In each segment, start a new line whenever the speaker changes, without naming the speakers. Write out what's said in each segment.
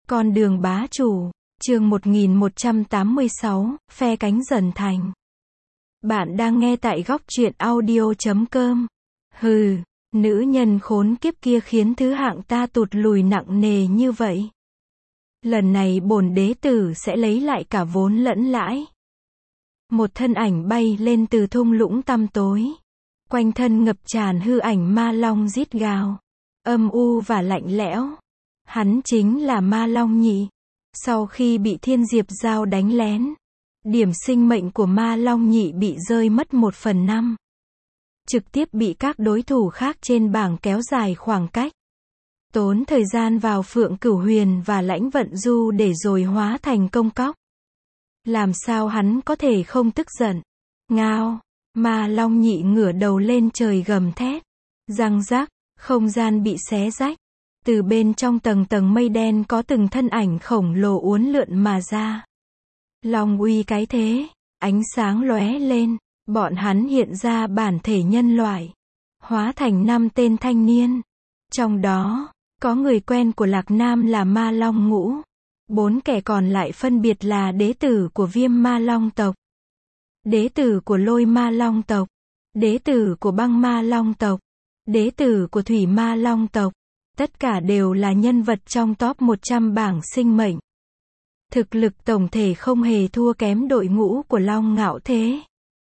Con đường bá chủ, chương 1186, phe cánh dần thành. Bạn đang nghe tại góc truyện audio.com. Hừ, nữ nhân khốn kiếp kia khiến thứ hạng ta tụt lùi nặng nề như vậy. Lần này bổn đế tử sẽ lấy lại cả vốn lẫn lãi. Một thân ảnh bay lên từ thung lũng tăm tối. Quanh thân ngập tràn hư ảnh ma long rít gào. Âm u và lạnh lẽo. Hắn chính là Ma Long Nhị. Sau khi bị Thiên Diệp Giao đánh lén, điểm sinh mệnh của Ma Long Nhị bị rơi mất 1/5. Trực tiếp bị các đối thủ khác trên bảng kéo dài khoảng cách. Tốn thời gian vào Phượng Cửu Huyền và Lãnh Vận Du để rồi hóa thành công cóc. Làm sao hắn có thể không tức giận? Ngao, Ma Long Nhị ngửa đầu lên trời gầm thét. Răng rắc, không gian bị xé rách. Từ bên trong tầng tầng mây đen có từng thân ảnh khổng lồ uốn lượn mà ra. Long uy cái thế, ánh sáng lóe lên, bọn hắn hiện ra bản thể nhân loại, hóa thành 5 tên thanh niên. Trong đó, có người quen của Lạc Nam là Ma Long Ngũ. 4 kẻ còn lại phân biệt là đế tử của Viêm Ma Long tộc, đế tử của Lôi Ma Long tộc, đế tử của Băng Ma Long tộc, đế tử của Thủy Ma Long tộc. Tất cả đều là nhân vật trong top 100 bảng sinh mệnh. Thực lực tổng thể không hề thua kém đội ngũ của Long Ngạo Thế.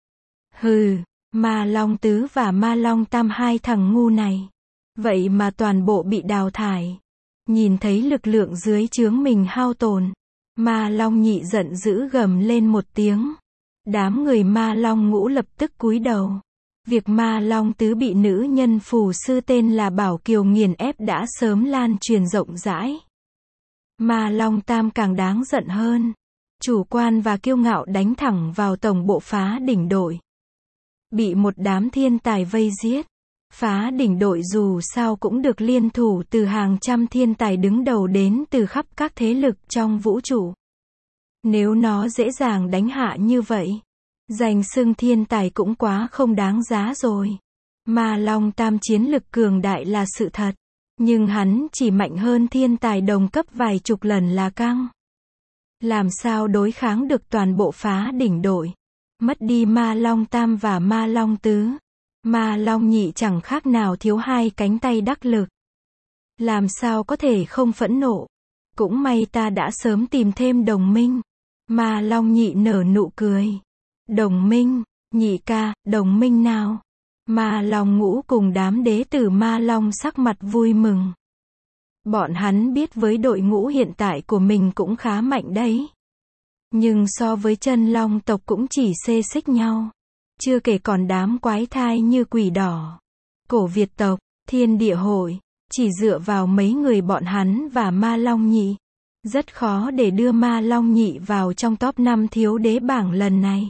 Hừ, Ma Long Tứ và Ma Long Tam, hai thằng ngu này. Vậy mà toàn bộ bị đào thải. Nhìn thấy lực lượng dưới trướng mình hao tổn, Ma Long Nhị giận dữ gầm lên một tiếng. Đám người Ma Long Ngũ lập tức cúi đầu. Việc Ma Long Tứ bị nữ nhân phù sư tên là Bảo Kiều nghiền ép đã sớm lan truyền rộng rãi. Ma Long Tam càng đáng giận hơn. Chủ quan và kiêu ngạo đánh thẳng vào tổng bộ Phá Đỉnh đội. Bị một đám thiên tài vây giết. Phá Đỉnh đội dù sao cũng được liên thủ từ hàng trăm thiên tài đứng đầu đến từ khắp các thế lực trong vũ trụ. Nếu nó dễ dàng đánh hạ như vậy, danh xưng thiên tài cũng quá không đáng giá rồi. Ma Long Tam chiến lực cường đại là sự thật, nhưng hắn chỉ mạnh hơn thiên tài đồng cấp vài chục lần là căng. Làm sao đối kháng được toàn bộ Phá Đỉnh đội? Mất đi Ma Long Tam và Ma Long Tứ, Ma Long Nhị chẳng khác nào thiếu hai cánh tay đắc lực. Làm sao có thể không phẫn nộ? Cũng may ta đã sớm tìm thêm đồng minh. Ma Long Nhị nở nụ cười. Đồng minh, Nhị ca, đồng minh nào? Ma Long Ngũ cùng đám đế tử Ma Long sắc mặt vui mừng. Bọn hắn biết với đội ngũ hiện tại của mình cũng khá mạnh đấy. Nhưng so với chân Long tộc cũng chỉ xê xích nhau. Chưa kể còn đám quái thai như Quỷ Đỏ, Cổ Việt tộc, Thiên Địa Hội. Chỉ dựa vào mấy người bọn hắn và Ma Long Nhị, rất khó để đưa Ma Long Nhị vào trong top 5 thiếu đế bảng lần này.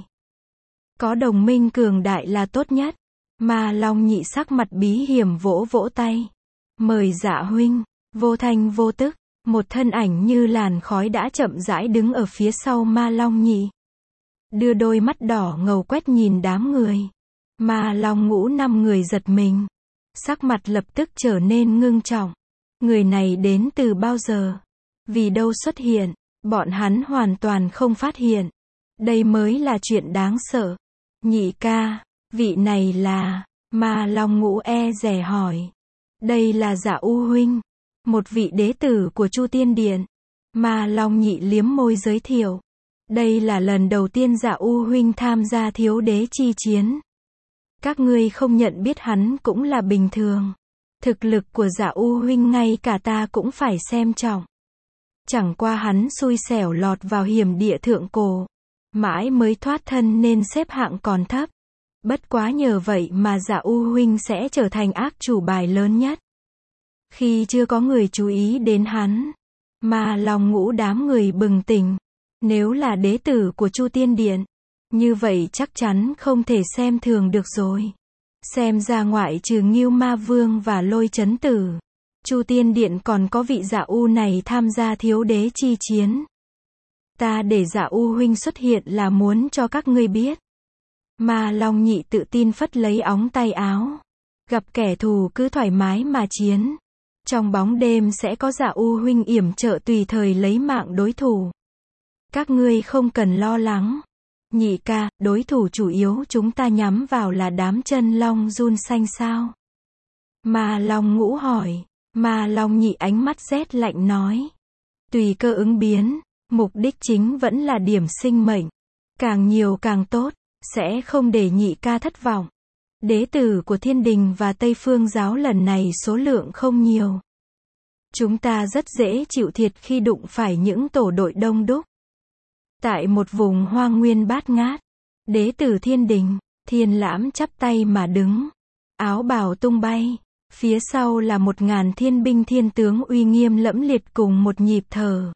Có đồng minh cường đại là tốt nhất. Ma Long Nhị sắc mặt bí hiểm vỗ vỗ tay. Mời Dạ huynh. Vô thanh vô tức, một thân ảnh như làn khói đã chậm rãi đứng ở phía sau Ma Long Nhị. Đưa đôi mắt đỏ ngầu quét nhìn đám người. Ma Long Ngũ 5 người giật mình. Sắc mặt lập tức trở nên ngưng trọng. Người này đến từ bao giờ? Vì đâu xuất hiện? Bọn hắn hoàn toàn không phát hiện. Đây mới là chuyện đáng sợ. Nhị ca, vị này là... Ma Long Ngũ e dè hỏi. Đây là Dạ U huynh, một vị đế tử của Chu Tiên Điện. Ma Long Nhị liếm môi giới thiệu. Đây là lần đầu tiên Dạ U huynh tham gia thiếu đế chi chiến. Các ngươi không nhận biết hắn cũng là bình thường. Thực lực của Dạ U huynh ngay cả ta cũng phải xem trọng. Chẳng qua hắn xui xẻo lọt vào hiểm địa thượng cổ, mãi mới thoát thân nên xếp hạng còn thấp. Bất quá nhờ vậy mà Dạ U huynh sẽ trở thành ác chủ bài lớn nhất. Khi chưa có người chú ý đến hắn, Ma Long Ngũ đám người bừng tỉnh. Nếu là đế tử của Chu Tiên Điện, như vậy chắc chắn không thể xem thường được rồi. Xem ra ngoại trừ Ngưu Ma Vương và Lôi Chấn Tử, Chu Tiên Điện còn có vị Dạ U này tham gia thiếu đế chi chiến. Ta để Dạ U huynh xuất hiện là muốn cho các ngươi biết. Ma Long Nhị tự tin phất lấy óng tay áo. Gặp kẻ thù cứ thoải mái mà chiến. Trong bóng đêm sẽ có Dạ U huynh yểm trợ tùy thời lấy mạng đối thủ. Các ngươi không cần lo lắng. Nhị ca, đối thủ chủ yếu chúng ta nhắm vào là đám chân long run xanh sao? Ma Long Ngũ hỏi. Ma Long Nhị ánh mắt rét lạnh nói. Tùy cơ ứng biến, mục đích chính vẫn là điểm sinh mệnh. Càng nhiều càng tốt, sẽ không để nhị ca thất vọng. Đế tử của Thiên Đình và Tây Phương giáo lần này số lượng không nhiều. Chúng ta rất dễ chịu thiệt khi đụng phải những tổ đội đông đúc. Tại một vùng hoang nguyên bát ngát, đế tử Thiên Đình, Thiên Lãm chắp tay mà đứng. Áo bào tung bay. Phía sau là 1000 thiên binh thiên tướng uy nghiêm lẫm liệt cùng một nhịp thở.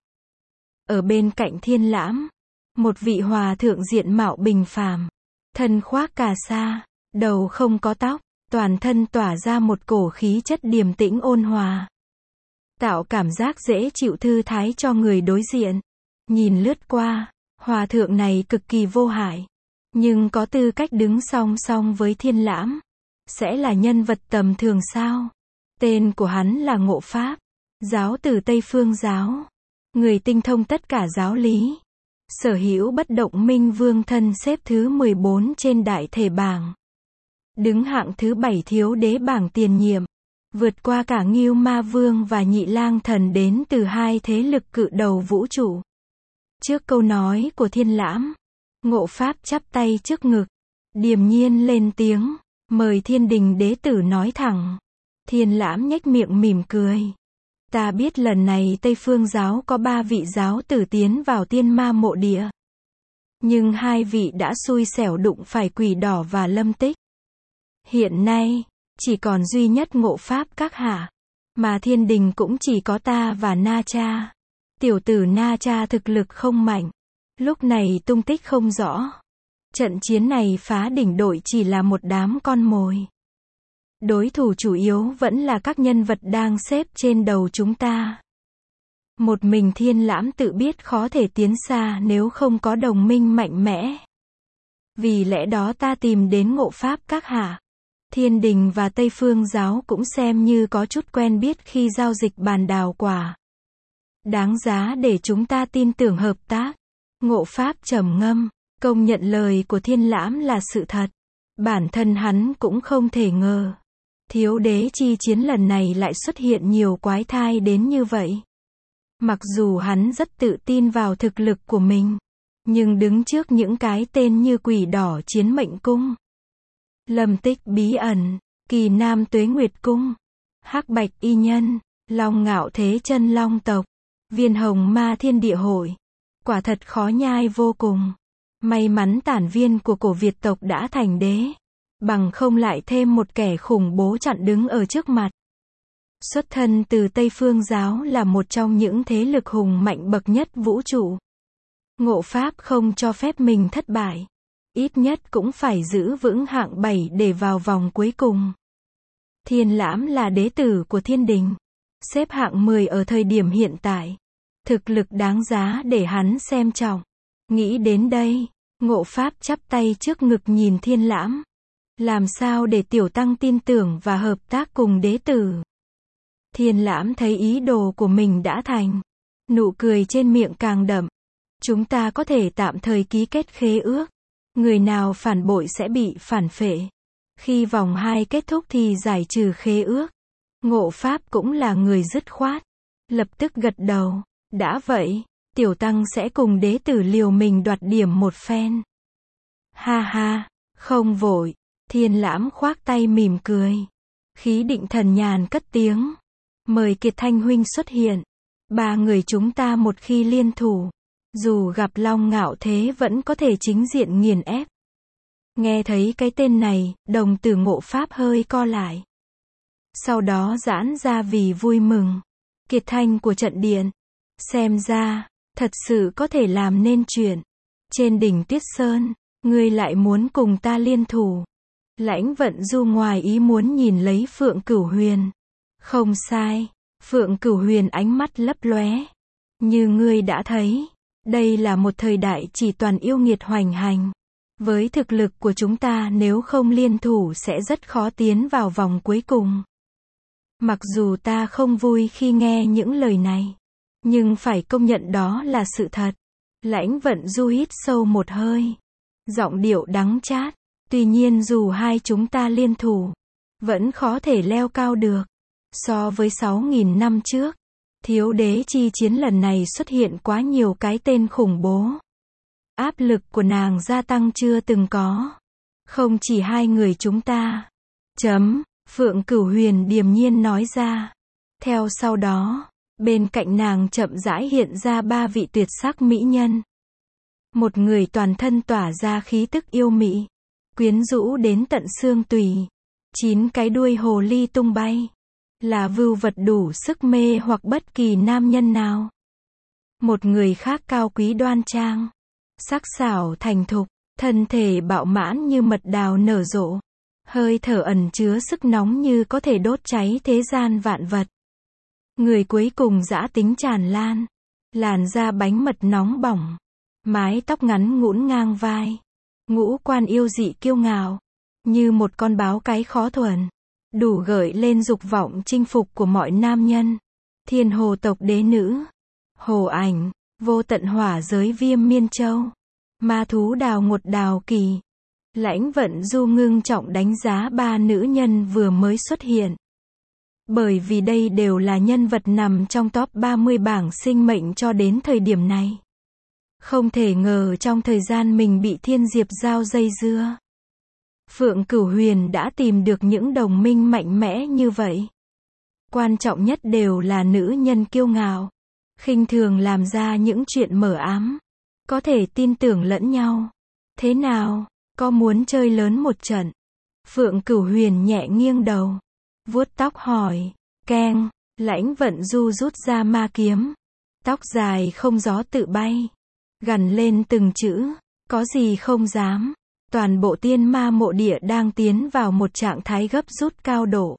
Ở bên cạnh Thiên Lãm, một vị hòa thượng diện mạo bình phàm, thân khoác cà sa, đầu không có tóc, toàn thân tỏa ra một cổ khí chất điềm tĩnh ôn hòa, tạo cảm giác dễ chịu thư thái cho người đối diện. Nhìn lướt qua, hòa thượng này cực kỳ vô hại, nhưng có tư cách đứng song song với Thiên Lãm. Sẽ là nhân vật tầm thường sao? Tên của hắn là Ngộ Pháp, giáo từ Tây Phương giáo, người tinh thông tất cả giáo lý, sở hữu bất động minh vương thân xếp thứ 14 trên đại thể bảng, đứng hạng thứ 7 thiếu đế bảng tiền nhiệm, vượt qua cả Ngưu Ma Vương và Nhị Lang Thần đến từ hai thế lực cự đầu vũ trụ. Trước câu nói của Thiên Lãm, Ngộ Pháp chắp tay trước ngực, điềm nhiên lên tiếng. Mời Thiên Đình đế tử nói thẳng. Thiên Lãm nhếch miệng mỉm cười. Ta biết lần này Tây Phương giáo có 3 vị giáo tử tiến vào Tiên Ma mộ địa. Nhưng 2 vị đã xui xẻo đụng phải Quỷ Đỏ và Lâm Tích. Hiện nay, chỉ còn duy nhất Ngộ Pháp các hạ. Mà Thiên Đình cũng chỉ có ta và Na Cha. Tiểu tử Na Cha thực lực không mạnh. Lúc này tung tích không rõ. Trận chiến này phá đỉnh đội chỉ là một đám con mồi. Đối thủ chủ yếu vẫn là các nhân vật đang xếp trên đầu chúng ta. Một mình Thiên Lãm tự biết khó thể tiến xa nếu không có đồng minh mạnh mẽ. Vì lẽ đó ta tìm đến Ngộ Pháp các hạ. Thiên Đình và Tây Phương giáo cũng xem như có chút quen biết khi giao dịch bàn đào quả. Đáng giá để chúng ta tin tưởng hợp tác. Ngộ Pháp trầm ngâm. Công nhận lời của Thiên Lãm là sự thật. Bản thân hắn cũng không thể ngờ. Thiếu đế chi chiến lần này lại xuất hiện nhiều quái thai đến như vậy. Mặc dù hắn rất tự tin vào thực lực của mình. Nhưng đứng trước những cái tên như Quỷ Đỏ Chiến Mệnh Cung, Lâm Tích Bí Ẩn, Kỳ Nam Tuế Nguyệt Cung, Hắc Bạch Y Nhân, Long Ngạo Thế Chân Long Tộc, Viên Hồng Ma Thiên Địa Hội. Quả thật khó nhai vô cùng. May mắn tản viên của cổ Việt tộc đã thành đế. Bằng không lại thêm một kẻ khủng bố chặn đứng ở trước mặt. Xuất thân từ Tây Phương giáo là một trong những thế lực hùng mạnh bậc nhất vũ trụ. Ngộ Pháp không cho phép mình thất bại. Ít nhất cũng phải giữ vững hạng 7 để vào vòng cuối cùng. Thiên Lãm là đế tử của Thiên Đình. Xếp hạng 10 ở thời điểm hiện tại. Thực lực đáng giá để hắn xem trọng. Nghĩ đến đây, Ngộ Pháp chắp tay trước ngực nhìn Thiên Lãm. Làm sao để tiểu tăng tin tưởng và hợp tác cùng đế tử? Thiên Lãm thấy ý đồ của mình đã thành. Nụ cười trên miệng càng đậm. Chúng ta có thể tạm thời ký kết khế ước. Người nào phản bội sẽ bị phản phệ. Khi vòng 2 kết thúc thì giải trừ khế ước. Ngộ Pháp cũng là người dứt khoát. Lập tức gật đầu. Đã vậy, tiểu tăng sẽ cùng đế tử liều mình đoạt điểm một phen. Ha ha, không vội. Thiên Lãm khoác tay mỉm cười. Khí định thần nhàn cất tiếng. Mời Kiệt Thanh huynh xuất hiện. 3 người chúng ta một khi liên thủ, dù gặp Long Ngạo Thế vẫn có thể chính diện nghiền ép. Nghe thấy cái tên này, đồng tử Ngộ Pháp hơi co lại. Sau đó giãn ra vì vui mừng. Kiệt Thanh của trận điện. Xem ra, thật sự có thể làm nên chuyện. Trên đỉnh Tuyết Sơn, ngươi lại muốn cùng ta liên thủ. Lãnh Vận Du ngoài ý muốn nhìn lấy Phượng Cửu Huyền. Không sai, Phượng Cửu Huyền ánh mắt lấp lóe. Như ngươi đã thấy, đây là một thời đại chỉ toàn yêu nghiệt hoành hành. Với thực lực của chúng ta nếu không liên thủ sẽ rất khó tiến vào vòng cuối cùng. Mặc dù ta không vui khi nghe những lời này, nhưng phải công nhận đó là sự thật. Lãnh Vận Du hít sâu một hơi, giọng điệu đắng chát. Tuy nhiên dù hai chúng ta liên thủ, vẫn khó thể leo cao được. So với 6.000 năm trước, thiếu đế chi chiến lần này xuất hiện quá nhiều cái tên khủng bố. Áp lực của nàng gia tăng chưa từng có. Không chỉ hai người chúng ta. Phượng Cửu Huyền điềm nhiên nói ra. Theo sau đó, bên cạnh nàng chậm rãi hiện ra ba vị tuyệt sắc mỹ nhân. Một người toàn thân tỏa ra khí tức yêu mị, quyến rũ đến tận xương tủy. 9 cái đuôi hồ ly tung bay, là vưu vật đủ sức mê hoặc bất kỳ nam nhân nào. Một người khác cao quý đoan trang, sắc sảo thành thục, thân thể bạo mãn như mật đào nở rộ, hơi thở ẩn chứa sức nóng như có thể đốt cháy thế gian vạn vật. Người cuối cùng dã tính tràn lan, làn da bánh mật nóng bỏng, mái tóc ngắn ngũn ngang vai, ngũ quan yêu dị kiêu ngạo, như một con báo cái khó thuần, đủ gợi lên dục vọng chinh phục của mọi nam nhân. Thiên hồ tộc đế nữ, Hồ Ảnh, vô tận hỏa giới Viêm Miên Châu, ma thú Đào Ngột Đào Kỳ. Lãnh Vận Du ngưng trọng đánh giá ba nữ nhân vừa mới xuất hiện. Bởi vì đây đều là nhân vật nằm trong top 30 bảng sinh mệnh cho đến thời điểm này. Không thể ngờ trong thời gian mình bị Thiên Diệp Giao dây dưa, Phượng Cửu Huyền đã tìm được những đồng minh mạnh mẽ như vậy. Quan trọng nhất đều là nữ nhân kiêu ngạo, khinh thường làm ra những chuyện mờ ám, có thể tin tưởng lẫn nhau. Thế nào, có muốn chơi lớn một trận? Phượng Cửu Huyền nhẹ nghiêng đầu, vuốt tóc hỏi. Keng, Lãnh Vận Du rút ra ma kiếm, tóc dài không gió tự bay, gằn lên từng chữ, có gì không dám. Toàn bộ tiên ma mộ địa đang tiến vào một trạng thái gấp rút cao độ.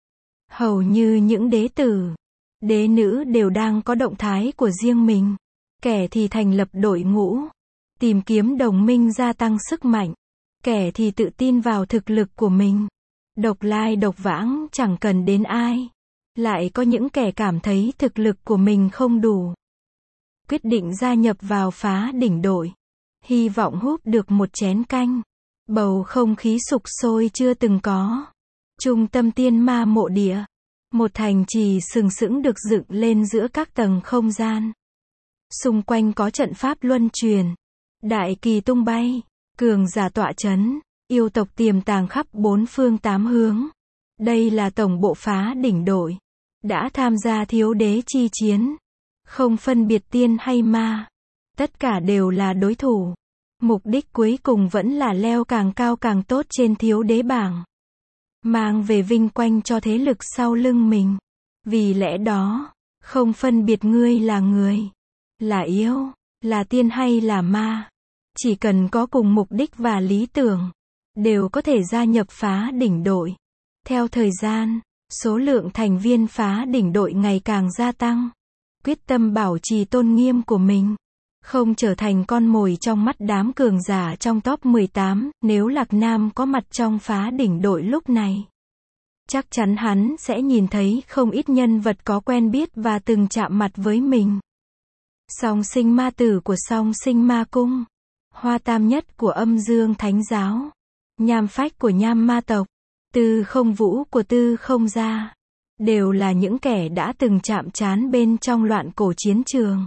Hầu như những đế tử, đế nữ đều đang có động thái của riêng mình. Kẻ thì thành lập đội ngũ, tìm kiếm đồng minh gia tăng sức mạnh. Kẻ thì tự tin vào thực lực của mình, độc lai độc vãng chẳng cần đến ai. Lại có những kẻ cảm thấy thực lực của mình không đủ, quyết định gia nhập vào phá đỉnh đội, hy vọng húp được một chén canh. Bầu không khí sục sôi chưa từng có. Trung tâm tiên ma mộ địa, một thành trì sừng sững được dựng lên giữa các tầng không gian. Xung quanh có trận pháp luân truyền, đại kỳ tung bay, cường giả tọa chấn, yêu tộc tiềm tàng khắp bốn phương tám hướng. Đây là tổng bộ phá đỉnh đội, đã tham gia thiếu đế chi chiến, không phân biệt tiên hay ma, tất cả đều là đối thủ. Mục đích cuối cùng vẫn là leo càng cao càng tốt trên thiếu đế bảng, mang về vinh quang cho thế lực sau lưng mình. Vì lẽ đó, không phân biệt ngươi là người, là yêu, là tiên hay là ma, chỉ cần có cùng mục đích và lý tưởng, đều có thể gia nhập phá đỉnh đội. Theo thời gian, số lượng thành viên phá đỉnh đội ngày càng gia tăng, quyết tâm bảo trì tôn nghiêm của mình, không trở thành con mồi trong mắt đám cường giả trong top 18, nếu Lạc Nam có mặt trong phá đỉnh đội lúc này. Chắc chắn hắn sẽ nhìn thấy không ít nhân vật có quen biết và từng chạm mặt với mình. Song sinh ma tử của song sinh ma cung, Hoa Tam Nhất của âm dương thánh giáo, Nham Phách của nham ma tộc, Tư Không Vũ của tư không gia, đều là những kẻ đã từng chạm trán bên trong loạn cổ chiến trường.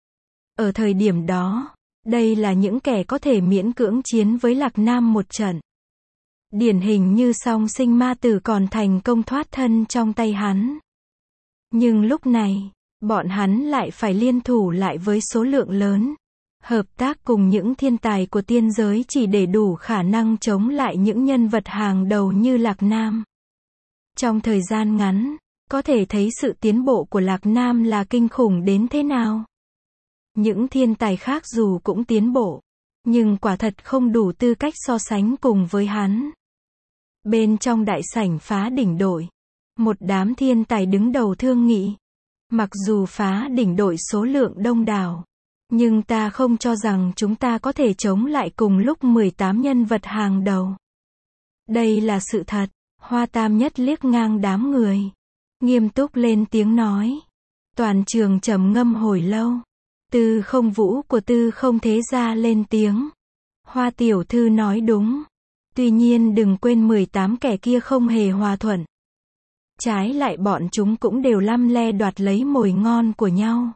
Ở thời điểm đó, đây là những kẻ có thể miễn cưỡng chiến với Lạc Nam một trận. Điển hình như song sinh ma tử còn thành công thoát thân trong tay hắn. Nhưng lúc này, bọn hắn lại phải liên thủ lại với số lượng lớn, hợp tác cùng những thiên tài của tiên giới chỉ để đủ khả năng chống lại những nhân vật hàng đầu như Lạc Nam. Trong thời gian ngắn, có thể thấy sự tiến bộ của Lạc Nam là kinh khủng đến thế nào. Những thiên tài khác dù cũng tiến bộ, nhưng quả thật không đủ tư cách so sánh cùng với hắn. Bên trong đại sảnh phá đỉnh đội, một đám thiên tài đứng đầu thương nghị. Mặc dù phá đỉnh đội số lượng đông đảo, nhưng ta không cho rằng chúng ta có thể chống lại cùng lúc 18 nhân vật hàng đầu. Đây là sự thật. Hoa Tam Nhất liếc ngang đám người. nghiêm túc lên tiếng nói. Toàn trường trầm ngâm hồi lâu. Tư Không Vũ của Tư Không Thế Gia lên tiếng. Hoa tiểu thư nói đúng. Tuy nhiên đừng quên 18 kẻ kia không hề hòa thuận. Trái lại bọn chúng cũng đều lăm le đoạt lấy mồi ngon của nhau.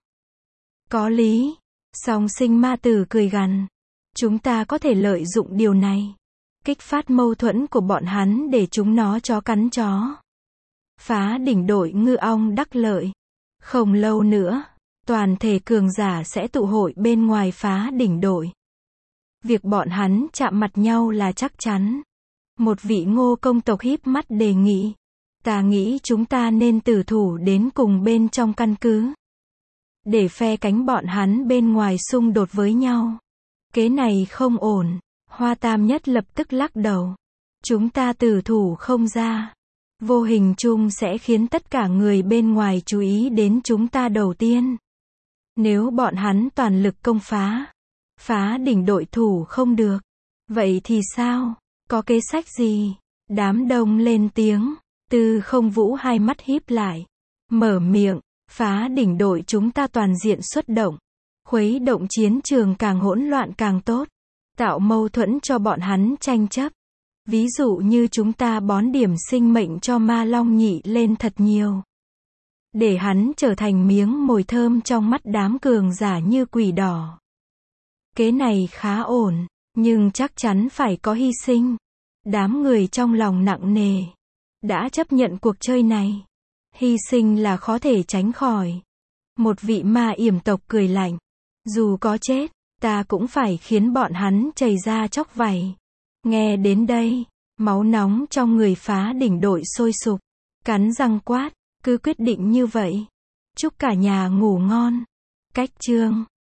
Có lý. Song Sinh Ma Tử cười gằn. Chúng ta có thể lợi dụng điều này. Kích phát mâu thuẫn của bọn hắn để chúng nó chó cắn chó. Phá đỉnh đội ngư ong đắc lợi. Không lâu nữa, toàn thể cường giả sẽ tụ hội bên ngoài phá đỉnh đội. Việc bọn hắn chạm mặt nhau là chắc chắn. Một vị Ngô công tộc híp mắt đề nghị. Ta nghĩ chúng ta nên tử thủ đến cùng bên trong căn cứ. Để phe cánh bọn hắn bên ngoài xung đột với nhau. Kế này không ổn. Hoa Tam Nhất lập tức lắc đầu. Chúng ta tử thủ không ra. Vô hình chung sẽ khiến tất cả người bên ngoài chú ý đến chúng ta đầu tiên. Nếu bọn hắn toàn lực công phá đỉnh đội thủ không được. Vậy thì sao? Có kế sách gì? Đám đông lên tiếng. Tư Không Vũ hai mắt híp lại. Mở miệng. Phá đỉnh đội chúng ta toàn diện xuất động. Khuấy động chiến trường càng hỗn loạn càng tốt. Tạo mâu thuẫn cho bọn hắn tranh chấp. Ví dụ như chúng ta bón điểm sinh mệnh cho Ma Long Nhị lên thật nhiều. Để hắn trở thành miếng mồi thơm trong mắt đám cường giả như quỷ đỏ. Kế này khá ổn, nhưng chắc chắn phải có hy sinh. Đám người trong lòng nặng nề. Đã chấp nhận cuộc chơi này. Hy sinh là khó thể tránh khỏi. Một vị ma yểm tộc cười lạnh. Dù có chết, ta cũng phải khiến bọn hắn chảy ra chóc vảy. Nghe đến đây, máu nóng trong người phá đỉnh đội sôi sục. Cắn răng quát, cứ quyết định như vậy. Chúc cả nhà ngủ ngon. Cách chương